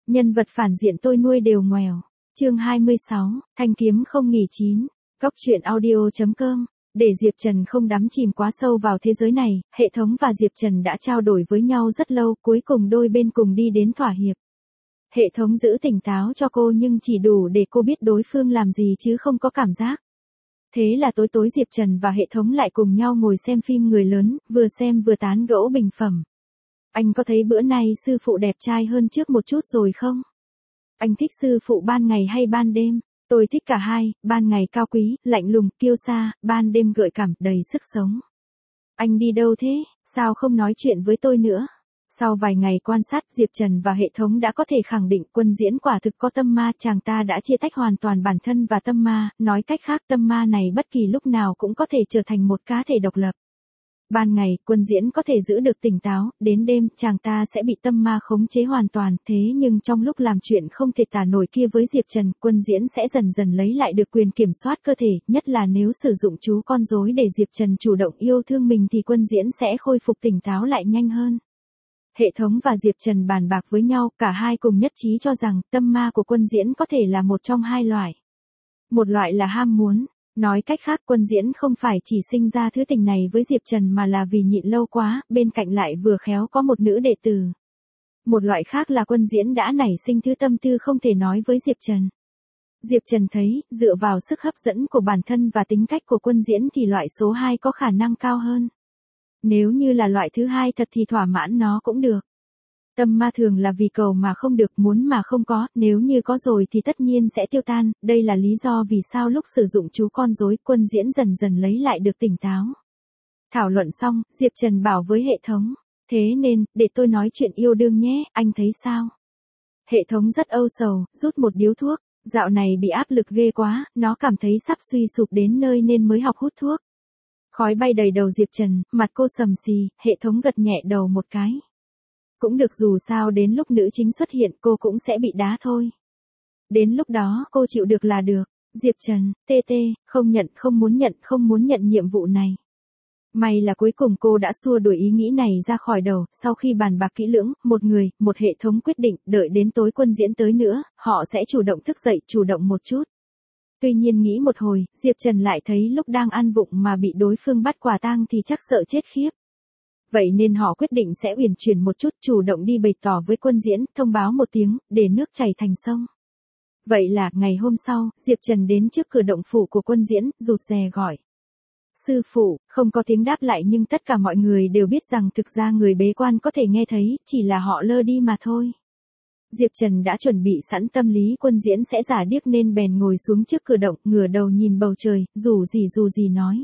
Nhân vật phản diện tôi nuôi đều ngoèo. Chương 26, Thanh kiếm không nghỉ chín. Góc truyện audio.com. Để Diệp Trần không đắm chìm quá sâu vào thế giới này, hệ thống và Diệp Trần đã trao đổi với nhau rất lâu, cuối cùng đôi bên cùng đi đến thỏa hiệp. Hệ thống giữ tỉnh táo cho cô nhưng chỉ đủ để cô biết đối phương làm gì chứ không có cảm giác. Thế là tối tối Diệp Trần và hệ thống lại cùng nhau ngồi xem phim người lớn, vừa xem vừa tán gẫu bình phẩm. Anh có thấy bữa nay sư phụ đẹp trai hơn trước một chút rồi không? Anh thích sư phụ ban ngày hay ban đêm? Tôi thích cả hai, ban ngày cao quý, lạnh lùng, kiêu sa, ban đêm gợi cảm, đầy sức sống. Anh đi đâu thế? Sao không nói chuyện với tôi nữa? Sau vài ngày quan sát, Diệp Trần và hệ thống đã có thể khẳng định Quân Diễn quả thực có tâm ma, chàng ta đã chia tách hoàn toàn bản thân và tâm ma, nói cách khác tâm ma này bất kỳ lúc nào cũng có thể trở thành một cá thể độc lập. Ban ngày, Quân Diễn có thể giữ được tỉnh táo, đến đêm, chàng ta sẽ bị tâm ma khống chế hoàn toàn, thế nhưng trong lúc làm chuyện không thể tả nổi kia với Diệp Trần, Quân Diễn sẽ dần dần lấy lại được quyền kiểm soát cơ thể, nhất là nếu sử dụng chú con rối để Diệp Trần chủ động yêu thương mình thì Quân Diễn sẽ khôi phục tỉnh táo lại nhanh hơn. Hệ thống và Diệp Trần bàn bạc với nhau, cả hai cùng nhất trí cho rằng tâm ma của Quân Diễn có thể là một trong hai loại. Một loại là ham muốn. Nói cách khác Quân Diễn không phải chỉ sinh ra thứ tình này với Diệp Trần mà là vì nhịn lâu quá, bên cạnh lại vừa khéo có một nữ đệ tử. Một loại khác là Quân Diễn đã nảy sinh thứ tâm tư không thể nói với Diệp Trần. Diệp Trần thấy, dựa vào sức hấp dẫn của bản thân và tính cách của Quân Diễn thì loại số 2 có khả năng cao hơn. Nếu như là loại thứ hai thật thì thỏa mãn nó cũng được. Tâm ma thường là vì cầu mà không được, muốn mà không có, nếu như có rồi thì tất nhiên sẽ tiêu tan, đây là lý do vì sao lúc sử dụng chú con rối Quân Diễn dần dần lấy lại được tỉnh táo. Thảo luận xong, Diệp Trần bảo với hệ thống, thế nên, để tôi nói chuyện yêu đương nhé, anh thấy sao? Hệ thống rất âu sầu, rút một điếu thuốc, dạo này bị áp lực ghê quá, nó cảm thấy sắp suy sụp đến nơi nên mới học hút thuốc. Khói bay đầy đầu Diệp Trần, mặt cô sầm xì, hệ thống gật nhẹ đầu một cái. Cũng được, dù sao đến lúc nữ chính xuất hiện cô cũng sẽ bị đá thôi. Đến lúc đó cô chịu được là được. Diệp Trần, không nhận, không muốn nhận nhiệm vụ này. May là cuối cùng cô đã xua đuổi ý nghĩ này ra khỏi đầu, sau khi bàn bạc kỹ lưỡng, một người, một hệ thống quyết định, đợi đến tối Quân Diễn tới nữa, họ sẽ chủ động thức dậy, chủ động một chút. Tuy nhiên nghĩ một hồi, Diệp Trần lại thấy lúc đang ăn vụng mà bị đối phương bắt quả tang thì chắc sợ chết khiếp. Vậy nên họ quyết định sẽ uyển chuyển một chút, chủ động đi bày tỏ với Quân Diễn, thông báo một tiếng, để nước chảy thành sông. Vậy là, ngày hôm sau, Diệp Trần đến trước cửa động phủ của Quân Diễn, rụt rè gọi. Sư phụ, không có tiếng đáp lại nhưng tất cả mọi người đều biết rằng thực ra người bế quan có thể nghe thấy, chỉ là họ lơ đi mà thôi. Diệp Trần đã chuẩn bị sẵn tâm lý Quân Diễn sẽ giả điếc nên bèn ngồi xuống trước cửa động, ngửa đầu nhìn bầu trời, dù gì nói.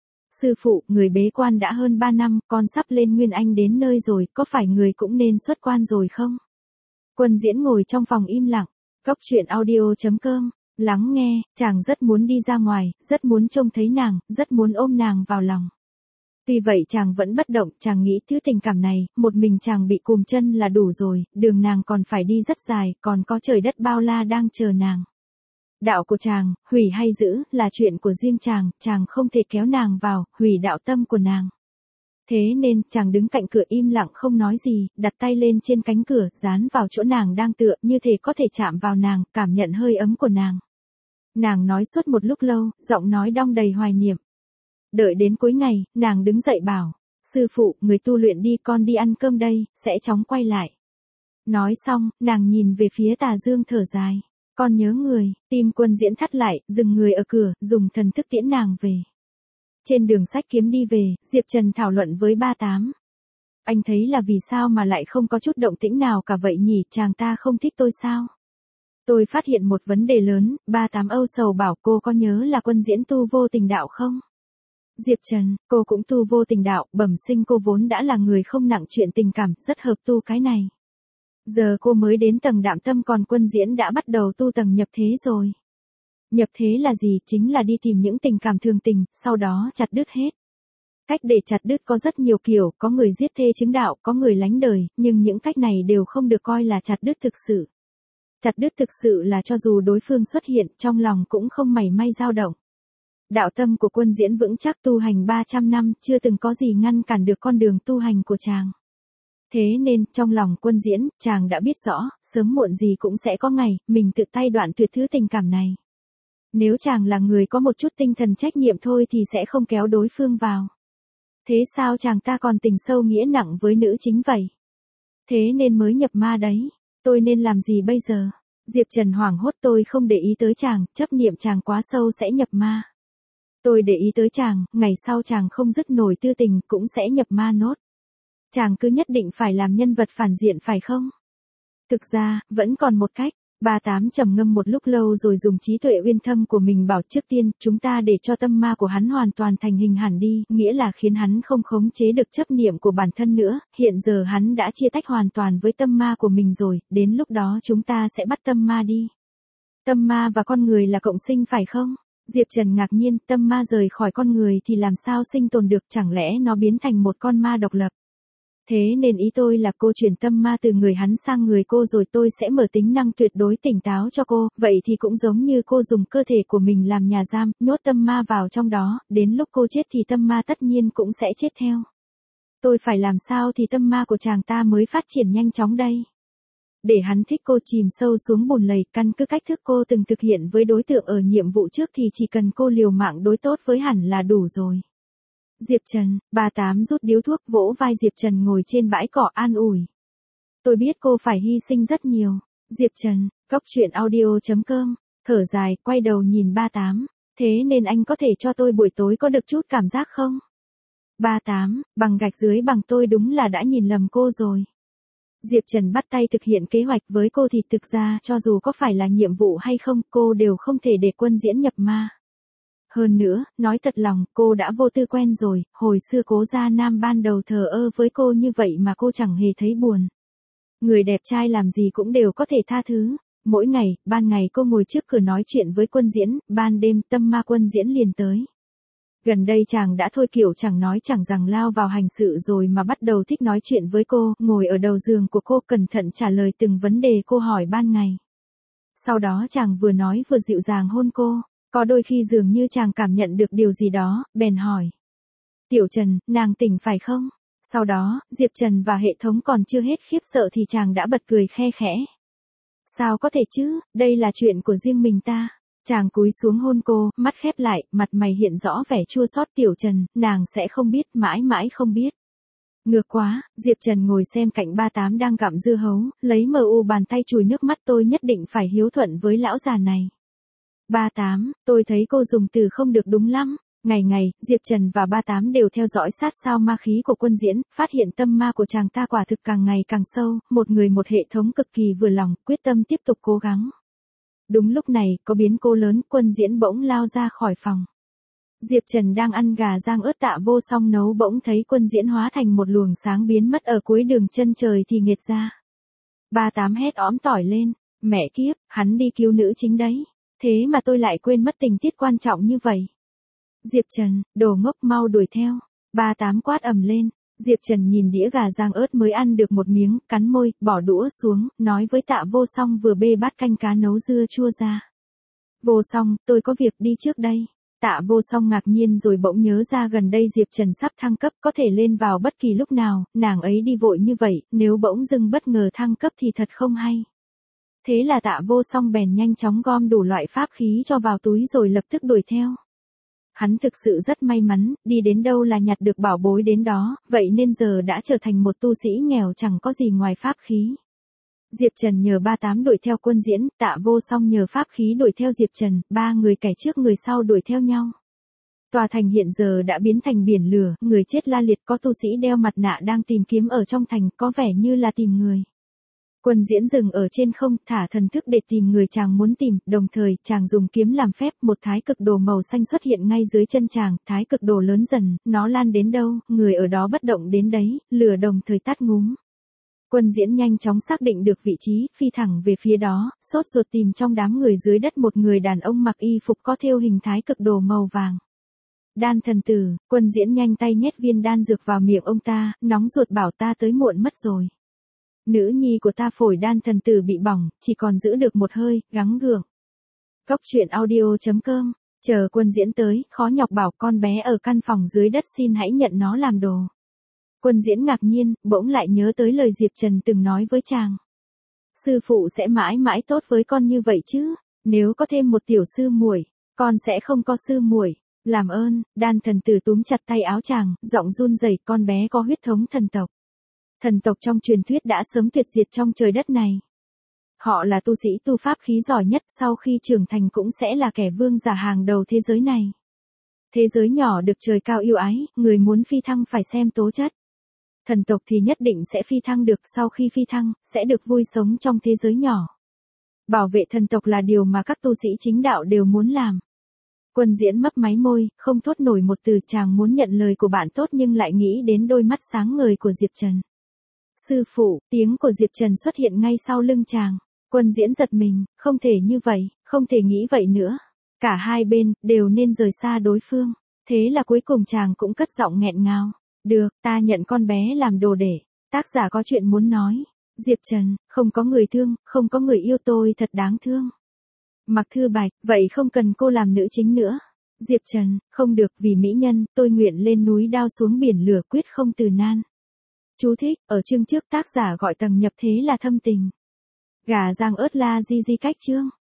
Sư phụ, người bế quan đã hơn 3 năm, con sắp lên Nguyên Anh đến nơi rồi, có phải người cũng nên xuất quan rồi không? Quân Diễn ngồi trong phòng im lặng. Góc truyện audio.com. Lắng nghe, chàng rất muốn đi ra ngoài, rất muốn trông thấy nàng, rất muốn ôm nàng vào lòng. Tuy vậy chàng vẫn bất động, chàng nghĩ thứ tình cảm này, một mình chàng bị cùm chân là đủ rồi, đường nàng còn phải đi rất dài, còn có trời đất bao la đang chờ nàng. Đạo của chàng, hủy hay giữ, là chuyện của riêng chàng không thể kéo nàng vào, hủy đạo tâm của nàng. Thế nên, chàng đứng cạnh cửa im lặng không nói gì, đặt tay lên trên cánh cửa, dán vào chỗ nàng đang tựa, như thể có thể chạm vào nàng, cảm nhận hơi ấm của nàng. Nàng nói suốt một lúc lâu, giọng nói đong đầy hoài niệm. Đợi đến cuối ngày, nàng đứng dậy bảo, sư phụ, người tu luyện đi, con đi ăn cơm đây, sẽ chóng quay lại. Nói xong, nàng nhìn về phía Tà Dương thở dài. Con nhớ người, tim Quân Diễn thắt lại, dừng người ở cửa, dùng thần thức tiễn nàng về. Trên đường sách kiếm đi về, Diệp Trần thảo luận với 38. Anh thấy là vì sao mà lại không có chút động tĩnh nào cả vậy nhỉ, chàng ta không thích tôi sao? Tôi phát hiện một vấn đề lớn, 38 âu sầu bảo, cô có nhớ là Quân Diễn tu vô tình đạo không? Diệp Trần, cô cũng tu vô tình đạo, bẩm sinh cô vốn đã là người không nặng chuyện tình cảm, rất hợp tu cái này. Giờ cô mới đến tầng đạm tâm, còn Quân Diễn đã bắt đầu tu tầng nhập thế rồi. Nhập thế là gì? Chính là đi tìm những tình cảm thường tình, sau đó chặt đứt hết. Cách để chặt đứt có rất nhiều kiểu, có người giết thê chứng đạo, có người lánh đời, nhưng những cách này đều không được coi là chặt đứt thực sự. Chặt đứt thực sự là cho dù đối phương xuất hiện, trong lòng cũng không mảy may dao động. Đạo tâm của Quân Diễn vững chắc, tu hành 300 năm, chưa từng có gì ngăn cản được con đường tu hành của chàng. Thế nên, trong lòng Quân Diễn, chàng đã biết rõ, sớm muộn gì cũng sẽ có ngày, mình tự tay đoạn tuyệt thứ tình cảm này. Nếu chàng là người có một chút tinh thần trách nhiệm thôi thì sẽ không kéo đối phương vào. Thế sao chàng ta còn tình sâu nghĩa nặng với nữ chính vậy? Thế nên mới nhập ma đấy. Tôi nên làm gì bây giờ? Diệp Trần hoảng hốt, tôi không để ý tới chàng, chấp niệm chàng quá sâu sẽ nhập ma. Tôi để ý tới chàng, ngày sau chàng không dứt nổi tư tình cũng sẽ nhập ma nốt. Chàng cứ nhất định phải làm nhân vật phản diện phải không? Thực ra, vẫn còn một cách. 38 trầm ngâm một lúc lâu rồi dùng trí tuệ uyên thâm của mình bảo, trước tiên, chúng ta để cho tâm ma của hắn hoàn toàn thành hình hẳn đi, nghĩa là khiến hắn không khống chế được chấp niệm của bản thân nữa, hiện giờ hắn đã chia tách hoàn toàn với tâm ma của mình rồi, đến lúc đó chúng ta sẽ bắt tâm ma đi. Tâm ma và con người là cộng sinh phải không? Diệp Trần ngạc nhiên, tâm ma rời khỏi con người thì làm sao sinh tồn được, chẳng lẽ nó biến thành một con ma độc lập? Thế nên ý tôi là cô chuyển tâm ma từ người hắn sang người cô rồi tôi sẽ mở tính năng tuyệt đối tỉnh táo cho cô, vậy thì cũng giống như cô dùng cơ thể của mình làm nhà giam, nhốt tâm ma vào trong đó, đến lúc cô chết thì tâm ma tất nhiên cũng sẽ chết theo. Tôi phải làm sao thì tâm ma của chàng ta mới phát triển nhanh chóng đây? Để hắn thích cô chìm sâu xuống bùn lầy, căn cứ cách thức cô từng thực hiện với đối tượng ở nhiệm vụ trước thì chỉ cần cô liều mạng đối tốt với hẳn là đủ rồi. Diệp Trần, 38 rút điếu thuốc vỗ vai Diệp Trần ngồi trên bãi cỏ an ủi. Tôi biết cô phải hy sinh rất nhiều. Diệp Trần, goctruyện.audio.com, thở dài, quay đầu nhìn 38. Thế nên anh có thể cho tôi buổi tối có được chút cảm giác không? 38, bằng gạch dưới bằng tôi đúng là đã nhìn lầm cô rồi. Diệp Trần bắt tay thực hiện kế hoạch với cô thì thực ra cho dù có phải là nhiệm vụ hay không, cô đều không thể để Quân Diễn nhập ma. Hơn nữa, nói thật lòng, cô đã vô tư quen rồi, hồi xưa Cố Gia Nam ban đầu thờ ơ với cô như vậy mà cô chẳng hề thấy buồn. Người đẹp trai làm gì cũng đều có thể tha thứ. Mỗi ngày, ban ngày cô ngồi trước cửa nói chuyện với Quân Diễn, ban đêm tâm ma Quân Diễn liền tới. Gần đây chàng đã thôi kiểu chẳng nói chẳng rằng lao vào hành sự rồi mà bắt đầu thích nói chuyện với cô, ngồi ở đầu giường của cô cẩn thận trả lời từng vấn đề cô hỏi ban ngày. Sau đó chàng vừa nói vừa dịu dàng hôn cô. Có đôi khi dường như chàng cảm nhận được điều gì đó, bèn hỏi. Tiểu Trần, nàng tỉnh phải không? Sau đó, Diệp Trần và hệ thống còn chưa hết khiếp sợ thì chàng đã bật cười khe khẽ. Sao có thể chứ, đây là chuyện của riêng mình ta. Chàng cúi xuống hôn cô, mắt khép lại, mặt mày hiện rõ vẻ chua xót. Tiểu Trần, nàng sẽ không biết, mãi mãi không biết. Ngược quá, Diệp Trần ngồi xem cạnh 38 đang gặm dưa hấu, lấy bàn tay chùi nước mắt, tôi nhất định phải hiếu thuận với lão già này. 38, tôi thấy cô dùng từ không được đúng lắm. Ngày ngày, Diệp Trần và 38 đều theo dõi sát sao ma khí của Quân Diễn, phát hiện tâm ma của chàng ta quả thực càng ngày càng sâu, một người một hệ thống cực kỳ vừa lòng, quyết tâm tiếp tục cố gắng. Đúng lúc này, có biến cố lớn, Quân Diễn bỗng lao ra khỏi phòng. Diệp Trần đang ăn gà rang ớt Tạ Vô Song nấu bỗng thấy Quân Diễn hóa thành một luồng sáng biến mất ở cuối đường chân trời thì nghiệt ra. 38 hét óm tỏi lên, mẹ kiếp, hắn đi cứu nữ chính đấy. Thế mà tôi lại quên mất tình tiết quan trọng như vậy. Diệp Trần, đồ ngốc mau đuổi theo. 38 quát ầm lên. Diệp Trần nhìn đĩa gà rang ớt mới ăn được một miếng, cắn môi, bỏ đũa xuống, nói với Tạ Vô Song vừa bê bát canh cá nấu dưa chua ra. Vô Song, tôi có việc đi trước đây. Tạ Vô Song ngạc nhiên rồi bỗng nhớ ra gần đây Diệp Trần sắp thăng cấp, có thể lên vào bất kỳ lúc nào, nàng ấy đi vội như vậy, nếu bỗng dưng bất ngờ thăng cấp thì thật không hay. Thế là Tạ Vô Song bèn nhanh chóng gom đủ loại pháp khí cho vào túi rồi lập tức đuổi theo. Hắn thực sự rất may mắn, đi đến đâu là nhặt được bảo bối đến đó, vậy nên giờ đã trở thành một tu sĩ nghèo chẳng có gì ngoài pháp khí. Diệp Trần nhờ 38 đuổi theo Quân Diễn, Tạ Vô Song nhờ pháp khí đuổi theo Diệp Trần, ba người kẻ trước người sau đuổi theo nhau. Tòa thành hiện giờ đã biến thành biển lửa, người chết la liệt, có tu sĩ đeo mặt nạ đang tìm kiếm ở trong thành, có vẻ như là tìm người. Quân Diễn dừng ở trên không, thả thần thức để tìm người chàng muốn tìm, đồng thời, chàng dùng kiếm làm phép, một thái cực đồ màu xanh xuất hiện ngay dưới chân chàng, thái cực đồ lớn dần, nó lan đến đâu, người ở đó bất động đến đấy, lửa đồng thời tắt ngúm. Quân Diễn nhanh chóng xác định được vị trí, phi thẳng về phía đó, sốt ruột tìm trong đám người dưới đất một người đàn ông mặc y phục có thêu hình thái cực đồ màu vàng. Đan thần tử, Quân Diễn nhanh tay nhét viên đan dược vào miệng ông ta, nóng ruột bảo ta tới muộn mất rồi. Nữ nhi của ta phổi đan thần tử bị bỏng, chỉ còn giữ được một hơi, gắng gượng. Goctruyện.audio.com, chờ Quân Diễn tới, khó nhọc bảo con bé ở căn phòng dưới đất xin hãy nhận nó làm đồ. Quân Diễn ngạc nhiên, bỗng lại nhớ tới lời Diệp Trần từng nói với chàng. Sư phụ sẽ mãi mãi tốt với con như vậy chứ, nếu có thêm một tiểu sư muội, con sẽ không có sư muội. Làm ơn, Đan thần tử túm chặt tay áo chàng, giọng run rẩy, con bé có huyết thống thần tộc. Thần tộc trong truyền thuyết đã sớm tuyệt diệt trong trời đất này. Họ là tu sĩ tu pháp khí giỏi nhất, sau khi trưởng thành cũng sẽ là kẻ vương giả hàng đầu thế giới này. Thế giới nhỏ được trời cao yêu ái, người muốn phi thăng phải xem tố chất. Thần tộc thì nhất định sẽ phi thăng được, sau khi phi thăng, sẽ được vui sống trong thế giới nhỏ. Bảo vệ thần tộc là điều mà các tu sĩ chính đạo đều muốn làm. Quân Diễn mấp máy môi, không thốt nổi một từ, chàng muốn nhận lời của bạn tốt nhưng lại nghĩ đến đôi mắt sáng ngời của Diệp Trần. Sư phụ, tiếng của Diệp Trần xuất hiện ngay sau lưng chàng. Quân Diễn giật mình, không thể như vậy, không thể nghĩ vậy nữa. Cả hai bên, đều nên rời xa đối phương. Thế là cuối cùng chàng cũng cất giọng nghẹn ngào. Được, ta nhận con bé làm đồ để. Tác giả có chuyện muốn nói. Diệp Trần, không có người thương, không có người yêu, tôi thật đáng thương. Mạc Thư Bạch, vậy không cần cô làm nữ chính nữa. Diệp Trần, không được, vì mỹ nhân, tôi nguyện lên núi đao xuống biển lửa, quyết không từ nan. Chú thích, ở chương trước tác giả gọi tầng nhập thế là thâm tình. Gà rang ớt la di cách chương.